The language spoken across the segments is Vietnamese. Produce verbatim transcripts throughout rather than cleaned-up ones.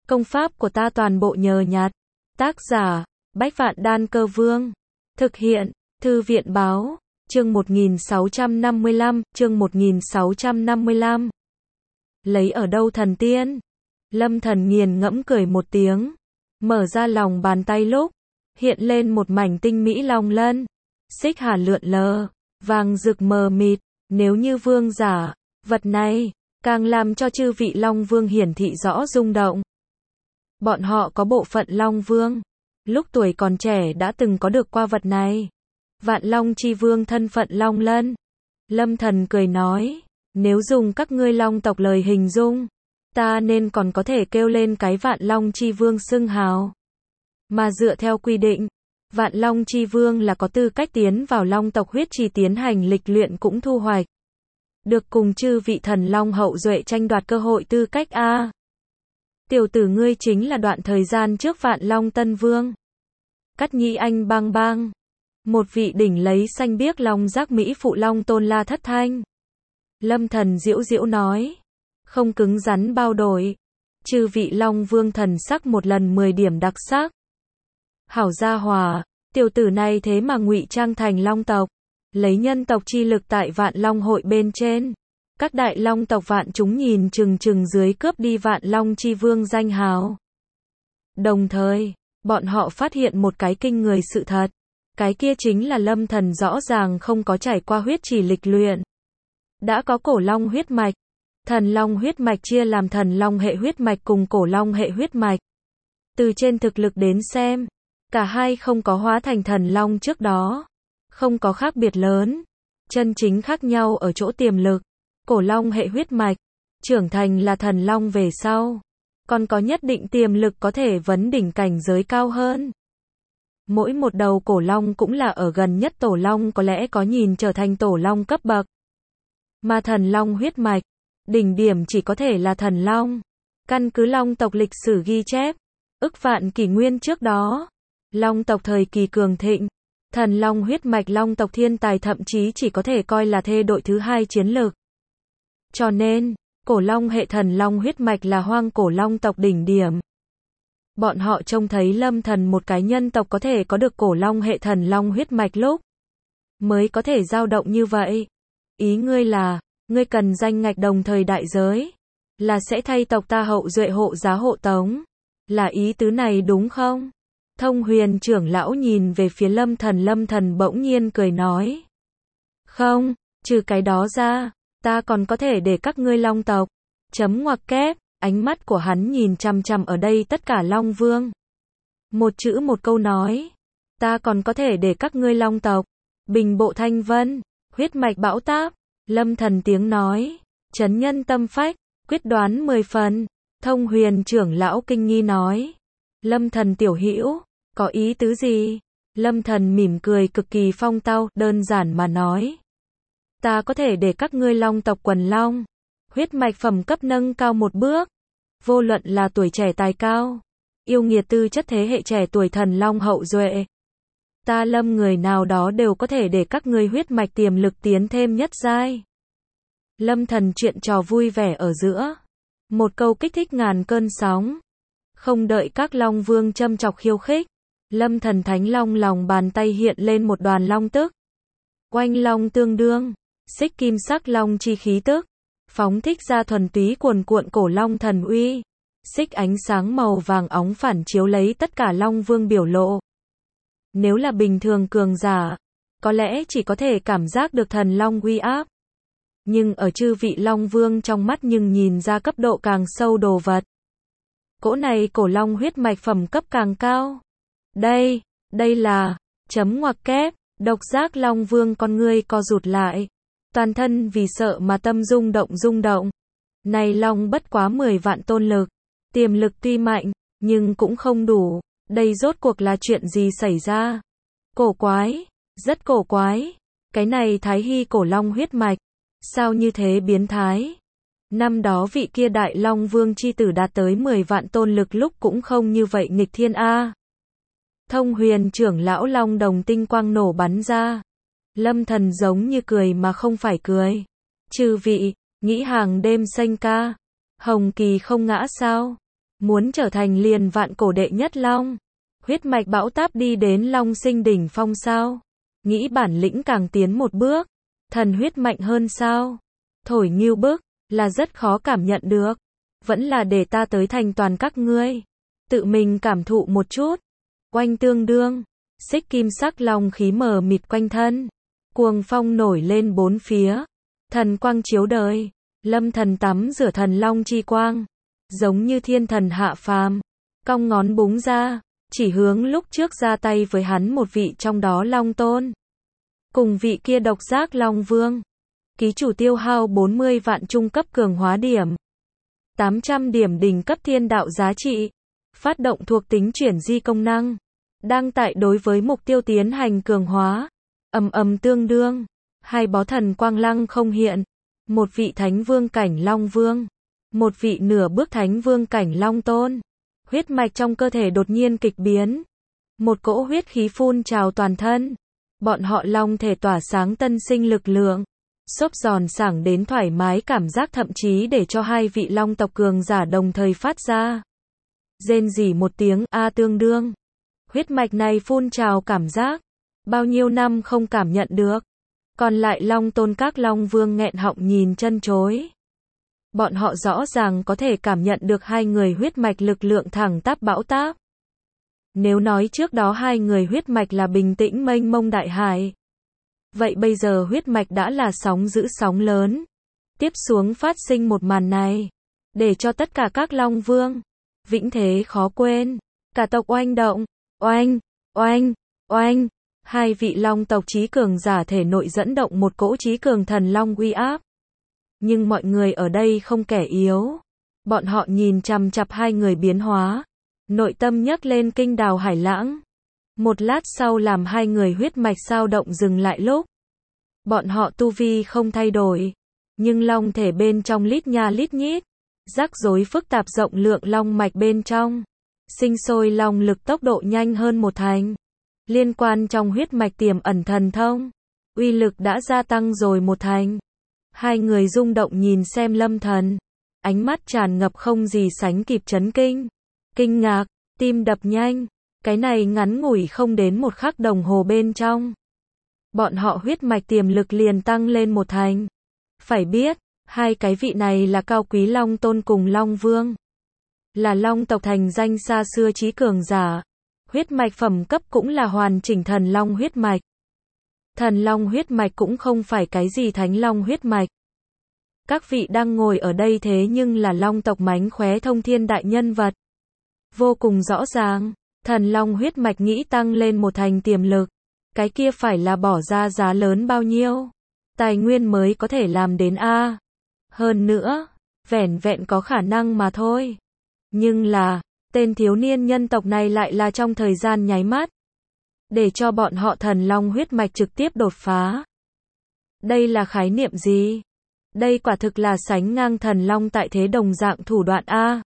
Công pháp của ta toàn bộ nhờ nhặt. Tác giả, Bách Vạn Đan Cơ Vương. Thực hiện, Thư viện Báo. Chương một nghìn sáu trăm năm mươi lăm, chương một nghìn sáu trăm năm mươi lăm. Lấy ở đâu thần tiên? Lâm Thần nghiền ngẫm cười một tiếng. Mở ra lòng bàn tay lúc, hiện lên một mảnh tinh mỹ long lân. Xích hà lượn lờ, vàng rực mờ mịt. Nếu như vương giả, vật này, càng làm cho chư vị Long Vương hiển thị rõ rung động. Bọn họ có bộ phận Long Vương. Lúc tuổi còn trẻ đã từng có được qua vật này. Vạn Long Chi Vương thân phận Long Lân. Lâm Thần cười nói, nếu dùng các ngươi Long tộc lời hình dung, ta nên còn có thể kêu lên cái Vạn Long Chi Vương xưng hào. Mà dựa theo quy định, Vạn Long Chi Vương là có tư cách tiến vào Long tộc huyết trì tiến hành lịch luyện cũng thu hoạch được cùng chư vị thần Long hậu duệ tranh đoạt cơ hội tư cách a. Tiểu tử ngươi chính là đoạn thời gian trước Vạn Long Tân Vương. Cắt Nhĩ Anh bang bang. Một vị đỉnh lấy xanh biếc long giác Mỹ phụ Long Tôn La thất thanh. Lâm Thần diễu diễu nói. Không cứng rắn bao đổi. Chư vị Long Vương thần sắc một lần mười điểm đặc sắc. Hảo gia hòa, tiểu tử này thế mà ngụy trang thành Long tộc. Lấy nhân tộc chi lực tại Vạn Long hội bên trên. Các đại Long tộc vạn chúng nhìn chừng chừng dưới cướp đi Vạn Long Chi Vương danh hào. Đồng thời, bọn họ phát hiện một cái kinh người sự thật. Cái kia chính là Lâm Thần rõ ràng không có trải qua huyết trì lịch luyện. Đã có cổ long huyết mạch. Thần long huyết mạch chia làm thần long hệ huyết mạch cùng cổ long hệ huyết mạch. Từ trên thực lực đến xem, cả hai không có hóa thành thần long trước đó. Không có khác biệt lớn. Chân chính khác nhau ở chỗ tiềm lực. Cổ long hệ huyết mạch, trưởng thành là thần long về sau. Còn có nhất định tiềm lực có thể vấn đỉnh cảnh giới cao hơn. Mỗi một đầu cổ long cũng là ở gần nhất tổ long có lẽ có nhìn trở thành tổ long cấp bậc. Mà thần long huyết mạch, đỉnh điểm chỉ có thể là thần long. Căn cứ long tộc lịch sử ghi chép, ức vạn kỷ nguyên trước đó, long tộc thời kỳ cường thịnh, thần long huyết mạch long tộc thiên tài thậm chí chỉ có thể coi là thê đội thứ hai chiến lược. Cho nên, cổ long hệ thần long huyết mạch là hoang cổ long tộc đỉnh điểm. Bọn họ trông thấy Lâm Thần một cái nhân tộc có thể có được cổ long hệ thần long huyết mạch lúc mới có thể dao động như vậy. Ý ngươi là, ngươi cần danh ngạch đồng thời đại giới, là sẽ thay tộc ta hậu duệ hộ giá hộ tống. Là ý tứ này đúng không? Thông Huyền trưởng lão nhìn về phía Lâm Thần, Lâm Thần bỗng nhiên cười nói. Không, trừ cái đó ra, ta còn có thể để các ngươi Long tộc. Chấm ngoặc kép, ánh mắt của hắn nhìn chằm chằm ở đây tất cả Long Vương. Một chữ một câu nói. Ta còn có thể để các ngươi Long tộc. Bình bộ thanh vân, huyết mạch bão táp. Lâm Thần tiếng nói. Chấn nhân tâm phách, quyết đoán mười phần. Thông Huyền trưởng lão kinh nghi nói. Lâm Thần tiểu hữu, có ý tứ gì? Lâm Thần mỉm cười cực kỳ phong tao, đơn giản mà nói. Ta có thể để các ngươi Long tộc quần long, huyết mạch phẩm cấp nâng cao một bước. Vô luận là tuổi trẻ tài cao, yêu nghiệt tư chất thế hệ trẻ tuổi thần long hậu duệ. Ta Lâm người nào đó đều có thể để các ngươi huyết mạch tiềm lực tiến thêm nhất giai. Lâm Thần chuyện trò vui vẻ ở giữa. Một câu kích thích ngàn cơn sóng. Không đợi các Long Vương châm chọc khiêu khích. Lâm Thần Thánh Long lòng bàn tay hiện lên một đoàn long tức. Oanh long tương đương. Xích kim sắc long chi khí tức, phóng thích ra thuần túy cuồn cuộn cổ long thần uy. Xích ánh sáng màu vàng óng phản chiếu lấy tất cả Long Vương biểu lộ. Nếu là bình thường cường giả, có lẽ chỉ có thể cảm giác được thần long uy áp. Nhưng ở chư vị Long Vương trong mắt nhưng nhìn ra cấp độ càng sâu đồ vật. Cỗ này cổ long huyết mạch phẩm cấp càng cao. Đây, đây là, chấm ngoặc kép, độc giác Long Vương con ngươi co rụt lại. Toàn thân vì sợ mà tâm rung động rung động. Này long bất quá mười vạn tôn lực. Tiềm lực tuy mạnh, nhưng cũng không đủ. Đây rốt cuộc là chuyện gì xảy ra? Cổ quái, rất cổ quái. Cái này Thái Hy cổ long huyết mạch. Sao như thế biến thái? Năm đó vị kia đại Long Vương chi tử đạt tới mười vạn tôn lực lúc cũng không như vậy nghịch thiên a. Thông Huyền trưởng lão long đồng tinh quang nổ bắn ra. Lâm Thần giống như cười mà không phải cười. Chư vị, nghĩ hàng đêm xanh ca, hồng kỳ không ngã sao? muốn trở thành liền vạn cổ đệ nhất long. Huyết mạch bão táp đi đến long sinh đỉnh phong sao? Nghĩ bản lĩnh càng tiến một bước, thần huyết mạnh hơn sao? Thổi nghiêu bức, là rất khó cảm nhận được. Vẫn là để ta tới thành toàn các ngươi. Tự mình cảm thụ một chút. Oanh tương đương, xích kim sắc long khí mờ mịt quanh thân. Cuồng phong nổi lên bốn phía. Thần quang chiếu đời. Lâm thần tắm rửa thần long chi quang. Giống như thiên thần hạ phàm. Cong ngón búng ra. Chỉ hướng lúc trước ra tay với hắn một vị trong đó long tôn. Cùng vị kia độc giác long vương. Ký chủ tiêu hao bốn mươi vạn trung cấp cường hóa điểm. tám trăm điểm đỉnh cấp thiên đạo giá trị. Phát động thuộc tính chuyển di công năng. Đang tại đối với mục tiêu tiến hành cường hóa. Ầm ầm tương đương. Hai bó thần quang lăng không hiện. Một vị thánh vương cảnh long vương. Một vị nửa bước thánh vương cảnh long tôn. Huyết mạch trong cơ thể đột nhiên kịch biến. Một cỗ huyết khí phun trào toàn thân. Bọn họ long thể tỏa sáng tân sinh lực lượng. Xốp giòn sảng đến thoải mái cảm giác thậm chí để cho hai vị long tộc cường giả đồng thời phát ra. Rên rỉ một tiếng a tương đương. Huyết mạch này phun trào cảm giác. Bao nhiêu năm không cảm nhận được. Còn lại long tôn các long vương nghẹn họng nhìn chân chối. Bọn họ rõ ràng có thể cảm nhận được hai người huyết mạch lực lượng thẳng tắp bão táp. Nếu nói trước đó hai người huyết mạch là bình tĩnh mênh mông đại hải. Vậy bây giờ huyết mạch đã là sóng dữ sóng lớn. Tiếp xuống phát sinh một màn này. Để cho tất cả các long vương. Vĩnh thế khó quên. Cả tộc oanh động. Oanh, oanh, oanh. Hai vị long tộc trí cường giả thể nội dẫn động một cỗ trí cường thần long uy áp. Nhưng mọi người ở đây không kẻ yếu. Bọn họ nhìn chằm chằm hai người biến hóa. Nội tâm nhấc lên kinh đào hải lãng. Một lát sau làm hai người huyết mạch dao động dừng lại lúc. Bọn họ tu vi không thay đổi. Nhưng long thể bên trong lít nha lít nhít. Rắc rối phức tạp rộng lượng long mạch bên trong. Sinh sôi long lực tốc độ nhanh hơn một thành. Liên quan trong huyết mạch tiềm ẩn thần thông. Uy lực đã gia tăng rồi một thành. Hai người rung động nhìn xem Lâm Thần. Ánh mắt tràn ngập không gì sánh kịp chấn kinh. Kinh ngạc, tim đập nhanh. Cái này ngắn ngủi không đến một khắc đồng hồ bên trong. Bọn họ huyết mạch tiềm lực liền tăng lên một thành. Phải biết, hai cái vị này là cao quý long tôn cùng long vương. Là long tộc thành danh xa xưa trí cường giả. Huyết mạch phẩm cấp cũng là hoàn chỉnh thần long huyết mạch. Thần long huyết mạch cũng không phải cái gì thánh long huyết mạch. Các vị đang ngồi ở đây thế nhưng là long tộc mánh khóe thông thiên đại nhân vật. Vô cùng rõ ràng, thần long huyết mạch nghĩ tăng lên một thành tiềm lực. Cái kia phải là bỏ ra giá lớn bao nhiêu. Tài nguyên mới có thể làm đến A. Hơn nữa, vẻn vẹn có khả năng mà thôi. Nhưng là, tên thiếu niên nhân tộc này lại là trong thời gian nháy mắt. Để cho bọn họ thần long huyết mạch trực tiếp đột phá. Đây là khái niệm gì? Đây quả thực là sánh ngang thần long tại thế đồng dạng thủ đoạn A.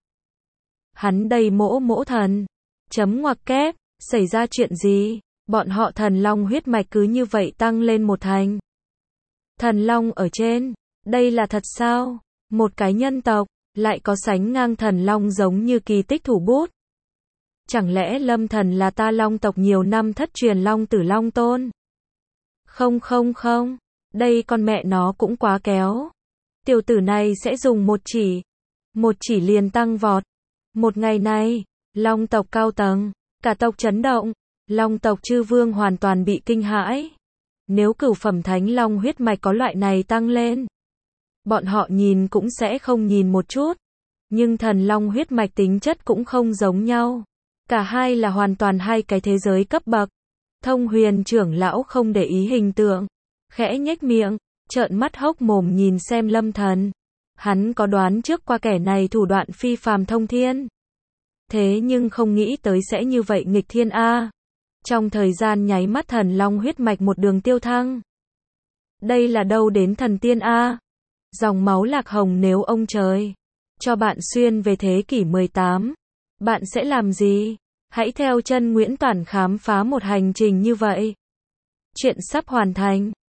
Hắn đây mỗ mỗ thần. Chấm ngoặc kép, xảy ra chuyện gì? Bọn họ thần long huyết mạch cứ như vậy tăng lên một thành. Thần long ở trên, đây là thật sao? Một cái nhân tộc, lại có sánh ngang thần long giống như kỳ tích thủ bút. Chẳng lẽ Lâm Thần là ta long tộc nhiều năm thất truyền long tử long tôn? Không không không, đây con mẹ nó cũng quá kéo. Tiểu tử này sẽ dùng một chỉ. Một chỉ liền tăng vọt. Một ngày này, long tộc cao tầng, cả tộc chấn động. Long tộc chư vương hoàn toàn bị kinh hãi. Nếu cửu phẩm thánh long huyết mạch có loại này tăng lên, bọn họ nhìn cũng sẽ không nhìn một chút. Nhưng thần long huyết mạch tính chất cũng không giống nhau. Cả hai là hoàn toàn hai cái thế giới cấp bậc. Thông huyền trưởng lão không để ý hình tượng. Khẽ nhếch miệng, trợn mắt hốc mồm nhìn xem Lâm Thần. Hắn có đoán trước qua kẻ này thủ đoạn phi phàm thông thiên. Thế nhưng không nghĩ tới sẽ như vậy nghịch thiên A. Trong thời gian nháy mắt thần long huyết mạch một đường tiêu thăng. Đây là đâu đến thần tiên A. Dòng máu lạc hồng nếu ông trời cho bạn xuyên về thế kỷ mười tám. Bạn sẽ làm gì? Hãy theo chân Nguyễn Toản khám phá một hành trình như vậy. Chuyện sắp hoàn thành.